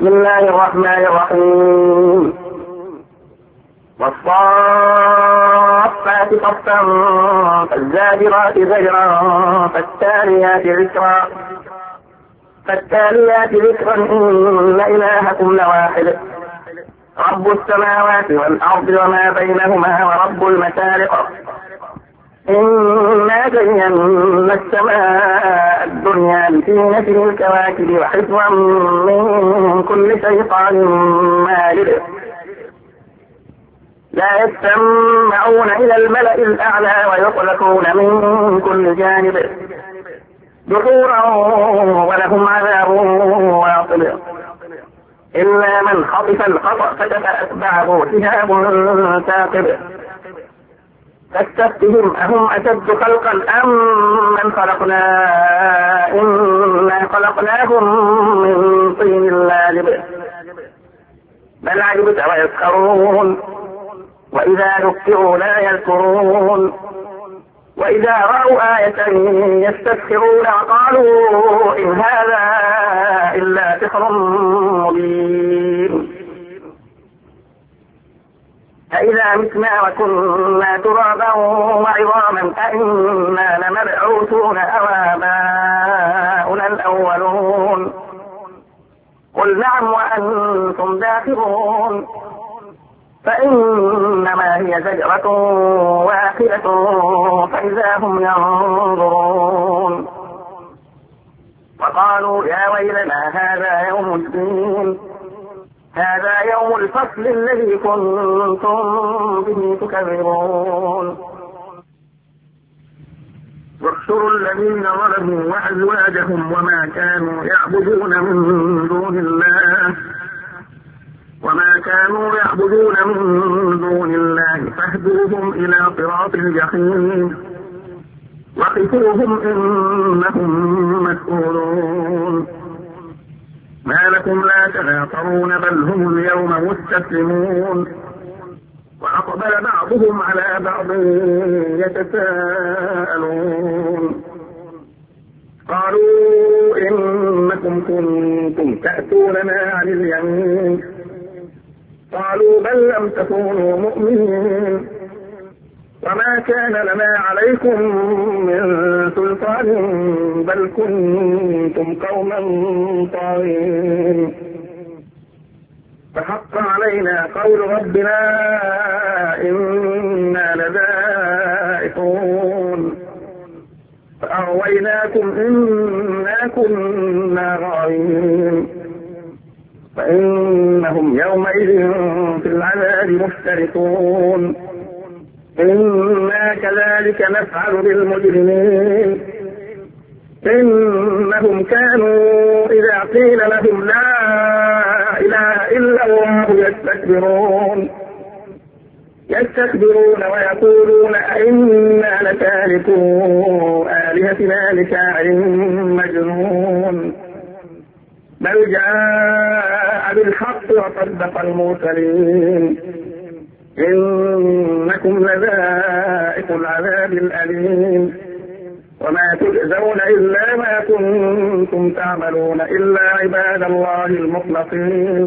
بسم الله الرحمن الرحيم. والصافات صفا فالزاجرات زجرا فالتاليات ذكرا إن إلهكم لواحد رب السماوات والأرض وما بينهما ورب المشارق إنا زينا السماء الدنيا بزينة الكواكب وحفظا من كل شيطان مارد لا يستمعون إلى الملأ الأعلى ويقذفون من كل جانب دحورا ولهم عذاب واصب إلا من خطف الخطأ فأتبعه شهاب ثاقب فاستفتهم أهم أشد خلقا أم من خلقنا إنا خلقناهم من طين لازب بل عجبت ويسخرون وإذا ذكروا لا يذكرون وإذا رأوا آية يستسخرون وقالوا إن هذا إلا سحر مبين أإذا متنا وكنا ترابا وعظاما أإنا لمبعوثون أو آباؤنا الأولون قل نعم وأنتم داخرون فإنما هي زجرة واحدة فإذا هم ينظرون وقالوا يا ويلنا هذا يوم الدين هذا يوم الفصل الذي كنتم به تكذبون واحشروا الذين ظلموا وأزواجهم وما كانوا يعبدون من دون الله فاهدوهم إلى صراط الجحيم وقفوهم إنهم مسؤولون ما لكم لا تناصرون بل هم اليوم مستسلمون وأقبل بعضهم على بعض يتساءلون قالوا إنكم كنتم تأتوننا عن اليمين قالوا بل لم تكونوا مؤمنين وما كان لنا عليكم من سلطان بل كنتم قوما طاغين فحق علينا قول ربنا إنا لذائقون فأغويناكم إنا كنا غاوين فإنهم يومئذ في العذاب مشتركون إنا كذلك نفعل بالمجرمين إنهم كانوا إذا قيل لهم لا إله إلا الله يستكبرون ويقولون أئنا لتاركو آلهتنا لشاعر مجنون بل جاء بالحق وصدق المرسلين إنكم لذائق العذاب الأليم وما تجزون إلا ما كنتم تعملون إلا عباد الله المخلصين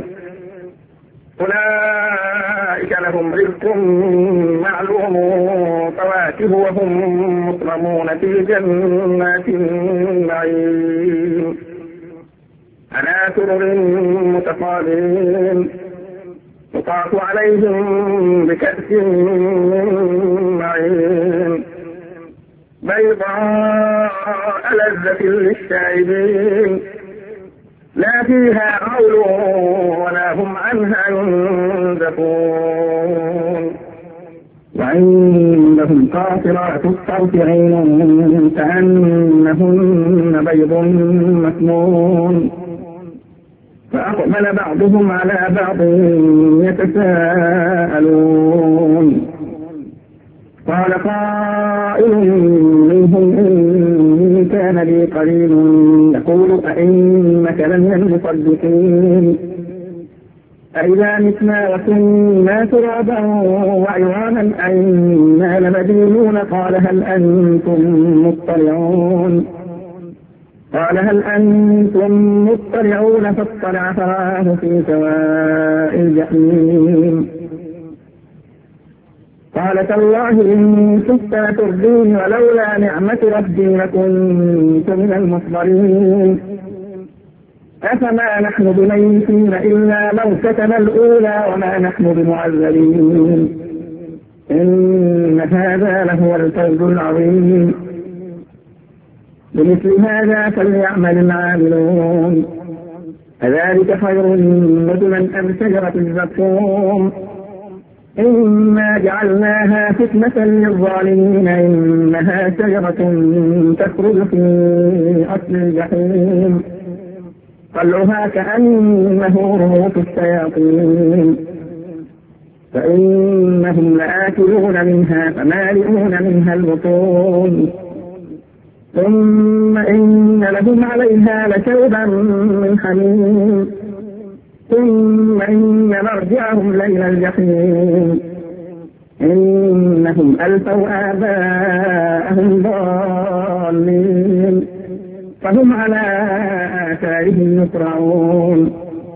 أولئك لهم رزق معلوم فواكه وهم مكرمون في جنات النعيم على سرر متقابلين يطاف عليهم بكأس من معين بيضاء لذة للشاربين لا فيها غول ولا هم عنها ينزفون وعندهم قاصرات الطرف عين كأنهن بيض مكنون فأقبل بعضهم على بعض يتساءلون قال قائل منهم إني كان لي قرين يقول أئنك لمن المصدقين أإذا متنا وكنا ترابا وعظاما أئنا لمدينون قال هل أنتم مطلعون قال هل أنتم مطلعون فاطلع فرآه في سواء الجحيم قال تالله إن كنت لتردين ولولا نعمة ربي لكنت من المحضرين أفما نحن بميتين إلا موتتنا الأولى وما نحن بمعذبين إن هذا لهو الفوز العظيم بمثل هذا فليعمل العاملون كذلك خير نزلا أم شجرة الزقوم إنا جعلناها فتنة للظالمين إنها شجرة تخرج في أصل الجحيم طلعها كأنه رؤوس الشياطين فإنهم لآكلون منها فمالئون منها البطون ثم إن لهم عليها لشوبا من حميم ثم إن مرجعهم لإلى الجحيم إنهم ألفوا آباءهم ضالين فهم على آثارهم يسرعون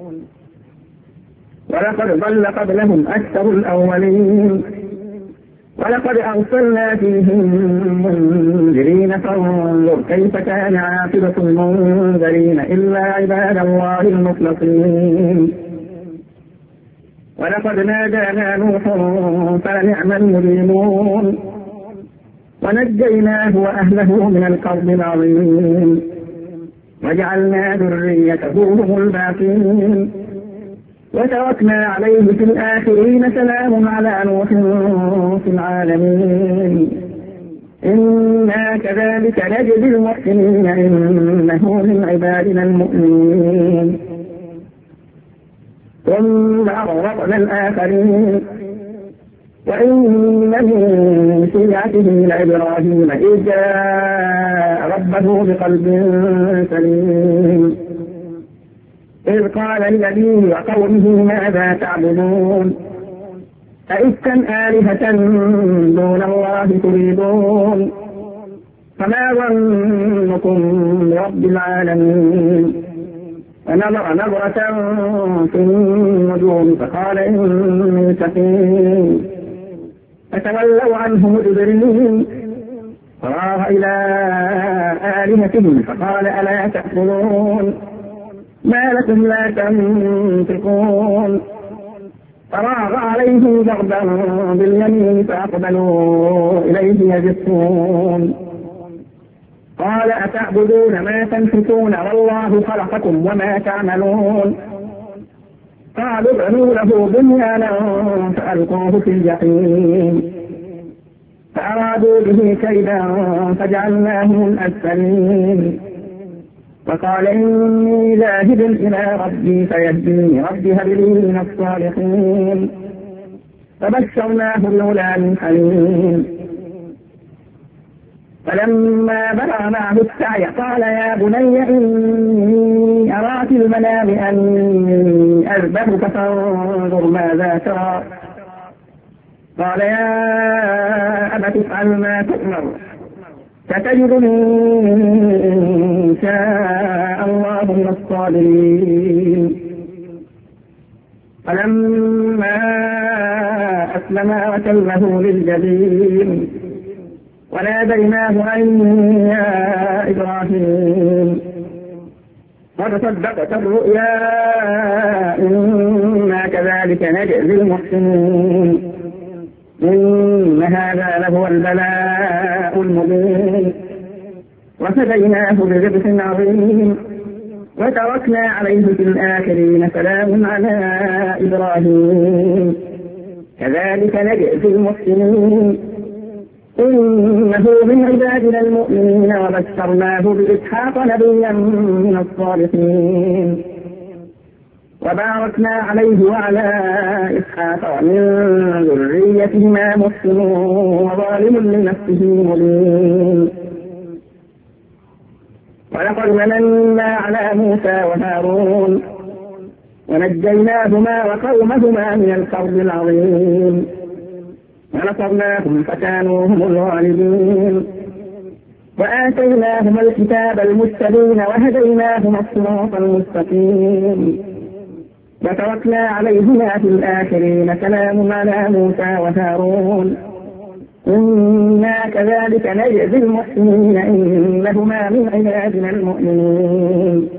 ولقد ضل قبلهم أكثر الأولين ولقد أرسلنا فيهم منذرين فانظر كيف كان عاقبة المنذرين إلا عباد الله المخلصين ولقد نادانا نوح فلنعم المجيبون ونجيناه وأهله من الكرب العظيم وجعلنا ذريته هم الباقين وتركنا عليه في الآخرين سلام على نوح في العالمين إنا كذلك نجزي المحسنين إنه من عبادنا المؤمنين ثم أغرقنا الآخرين وإن من شيعته لإبراهيم إذ جاء ربه بقلب سليم إذ قال لأبيه وقومه ماذا تعبدون أئفكا آلهة دون الله تريدون فما ظنكم برب العالمين فنظر نظرة في النجوم فقال إني سقيم فتولوا عنه مدبرين فراغ إلى آلهتهم فقال ألا تأكلون ما لكم لا تنطقون فراغ عليهم ضربا باليمين فأقبلوا إليه يزفون قال أتعبدون ما تنحتون والله خلقكم وما تعملون قالوا ابنوا له بنيانا فألقوه في الجحيم فأرادوا به كيدا فجعلناهم الأسفلين وقال إني ذاهب إلى ربي فيهديني ربي هب لي من الصالحين فبشرناه بغلام حليم فلما بلغ معه السعي قال يا بني إني أرى في المنام أني أذبحك فانظر ماذا ترى قال يا أبت افعل ما تؤمر ستجدني إن شاء الله من الصابرين فلما أسلما وتله للجبين وناديناه أن يا إبراهيم قد صدقت الرؤيا إنا كذلك نجزي المحسنين إن هذا لهو البلاء المبين وفديناه بذبح عظيم وتركنا عليه في الآخرين سلام على إبراهيم كذلك نجزي المحسنين إنه من عبادنا المؤمنين وبشرناه بإسحاق نبيا من الصالحين وباركنا عليه وعلى إسحاق ومن ذريتهما محسن وظالم لنفسه مبين ولقد مننا على موسى وهارون ونجيناهما وقومهما من الكرب العظيم ونصرناهم فكانوا هم الغالبين وآتيناهما الكتاب المستبين وهديناهما الصراط المستقيم وتركنا عليهما في الآخرين سلام على موسى وهارون إنا كذلك نجزي المحسنين إنهما من عبادنا المؤمنين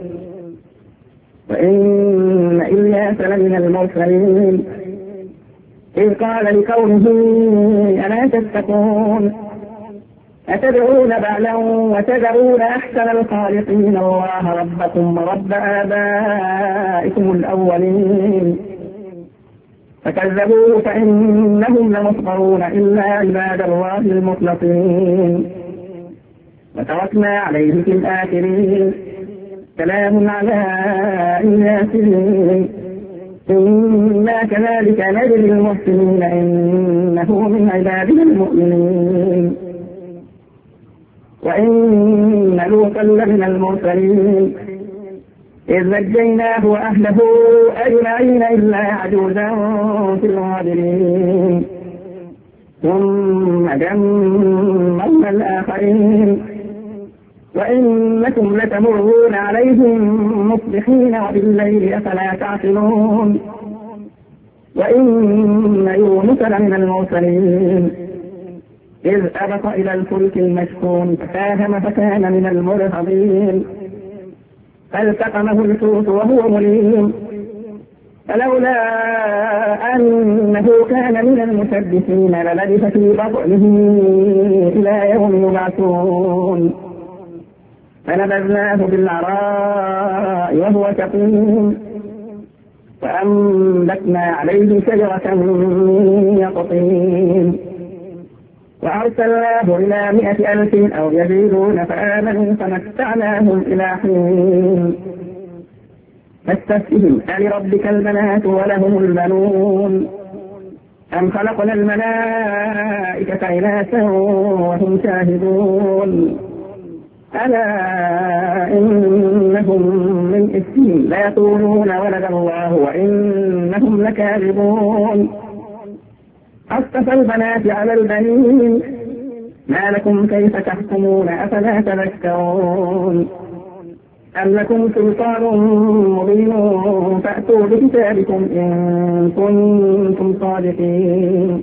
وإن إلياس لمن المرسلين إذ قال لقومه ألا تتقون أتدعون بعلا وتذرون أحسن الخالقين الله ربكم ورب آبائكم الأولين فكذبوه فإنهم لمحضرون إلا عباد الله المخلصين وتركنا عليه في الآخرين سلام على الياسين إنا كذلك نجزي المحسنين إنه من عبادنا المؤمنين وإن لوطا لمن المرسلين إذ نجيناه وأهله أجمعين إلا عجوزا في الغابرين ثم دمرنا الآخرين وإنكم لتمرون عليهم مصبحين وبالليل أفلا تعقلون وإن يونس لمن المرسلين إذ أبق إلى الفلك المشحون فساهم فكان من المدحضين فالتقمه الحوت وهو مليم فلولا أنه كان من المسبحين للبث في بطنه إلى يوم يبعثون فنبذناه بالعراء وهو سقيم وأنبتنا عليه شجرة من يقطين وأرسلناه إلى 100,000 أو يزيدون فآمنوا فمتعناهم إلى حين فاستفتهم ألربك البنات ولهم البنون أم خلقنا الملائكة إناثا وهم شاهدون ألا إنهم من إفكهم ليقولون ولد الله وإنهم لكاذبون أصطفى البنات على البنين ما لكم كيف تحكمون أفلا تذكرون أم لكم سلطان مبين فأتوا بكتابكم إن كنتم صادقين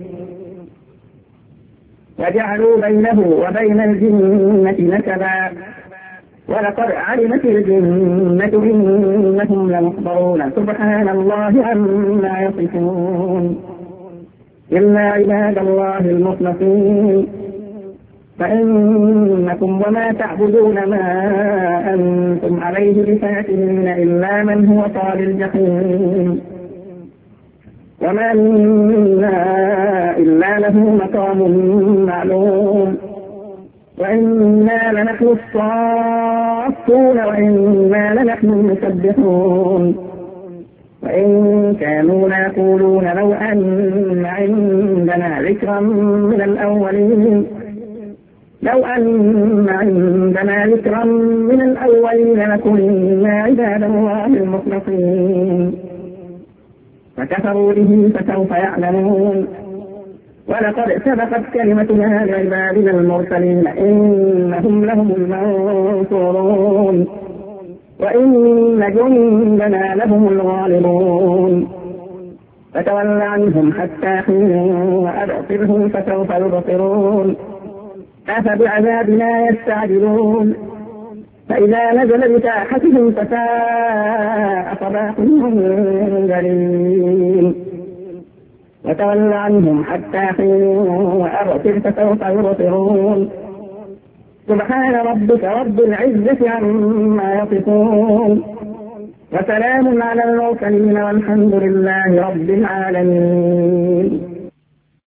وجعلوا بينه وبين الجنة نسبا ولقد علمت الجنة إنهم لمحضرون سبحان الله عما يصفون إلا عباد الله المخلصين فإنكم وما تعبدون ما أنتم عليه بفاتنين إلا من هو صال الجحيم وما منا إلا له مقام معلوم وإنا لنحن الصافون وإنا لنحن المسبحون وإن كانوا ليقولون لو أن عندنا ذكرا من الأولين لكنا عباد الله المخلصين فكفروا به فسوف يعلمون ولقد سبقت كلمتنا لعبادنا المرسلين إنهم لهم المنصورون وإن جندنا لهم الغالبون فتول عنهم حتى حين وأبصرهم فسوف يبصرون أفبعذابنا يستعجلون فإذا نزل بساحتهم فساء صباح المنذرين وتول عنهم حتى حين وأبصر فسوف يبصرون سبحان ربك رب العزة عما يصفون وسلام على المرسلين والحمد لله رب العالمين.